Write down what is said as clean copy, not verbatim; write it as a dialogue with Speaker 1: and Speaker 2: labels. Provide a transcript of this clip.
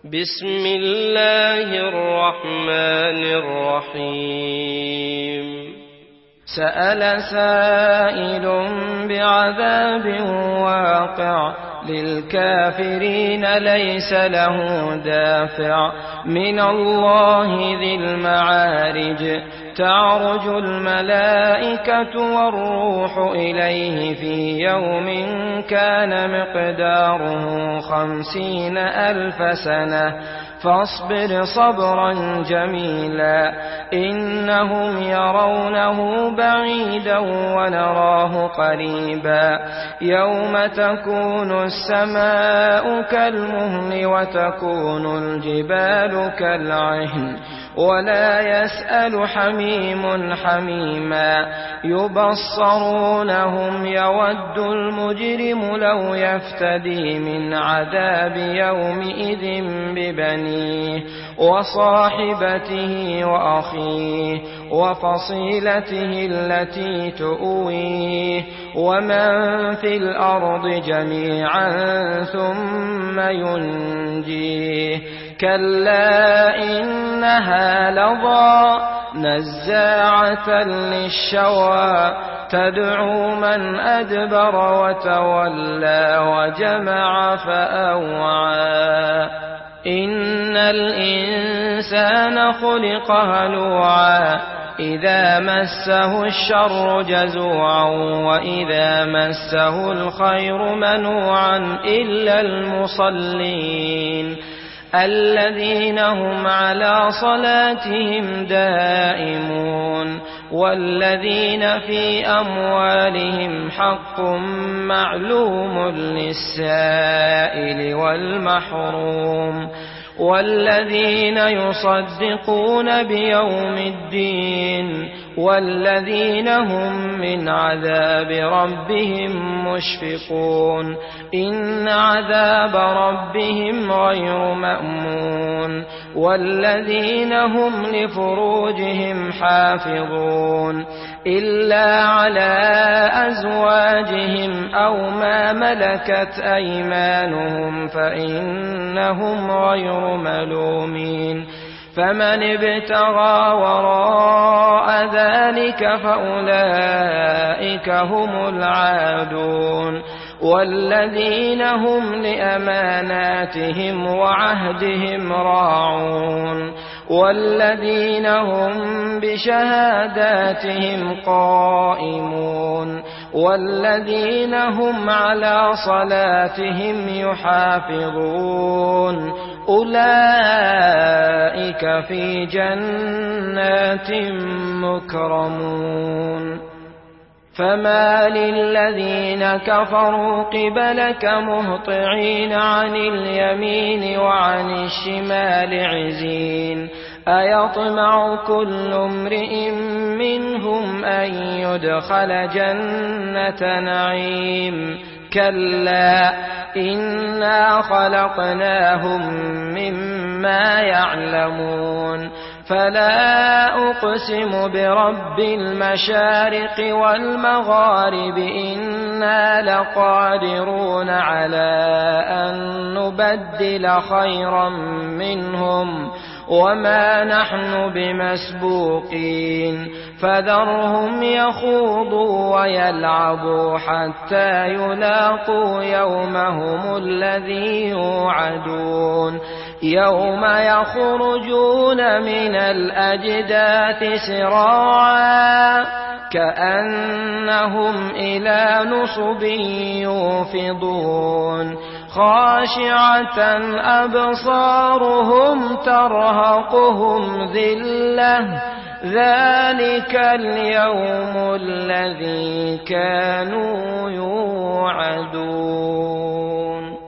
Speaker 1: بسم الله الرحمن الرحيم
Speaker 2: سأل سائل بعذاب واقع للكافرين ليس له دافع من الله ذي المعارج تعرج الملائكة والروح إليه في يوم كان مقداره 50,000 سنة فاصبر صبرا جميلا إنهم يرونه بعيدا ونراه قريبا يوم تكون السماء كالمهل وتكون الجبال كالعهن ولا يسأل حميم حميما يبصرونهم يود المجرم لو يفتدي من عذاب يومئذ ببنيه وصاحبته وأخيه وفصيلته التي تؤويه ومن في الأرض جميعا ثم ينجيه كلا إنها لظى نزاعة للشوى تدعو من أدبر وتولى وجمع فأوعى إن الإنسان خلق هلوعا إذا مسه الشر جزوعا وإذا مسه الخير منوعا إلا المصلين الذين هم على صلاتهم دائمون والذين في أموالهم حق معلوم للسائل والمحروم والذين يصدقون بيوم الدين والذين هم من عذاب ربهم مشفقون إن عذاب ربهم غير مأمون والذين هم لفروجهم حافظون إلا على أزواجهم أو ما ملكت أيمانهم فإنهم غير ملومين فمن ابتغى وراء ذلك فأولئك هم العادون والذين هم لأماناتهم وعهدهم راعون والذين هم بشهاداتهم قائمون والذين هم على صلاتهم يحافظون أولئك في جنات مكرمون فما للذين كفروا قبلك مهطعين عن اليمين وعن الشمال عزين أيطمع كل امرئ منهم أن يدخل جنة نعيم كلا إنا خلقناهم مما يعلمون فلا أقسم برب المشارق والمغارب إنا لقادرون على أن نبدل خيرا منهم وما نحن بمسبوقين فذرهم يخوضوا ويلعبوا حتى يلاقوا يومهم الذي يوعدون يوم يخرجون من الأجداث سراعا كأنهم إلى نصب يوفضون خاشعة أبصارهم ترهقهم ذلة ذلك اليوم الذي كانوا يوعدون.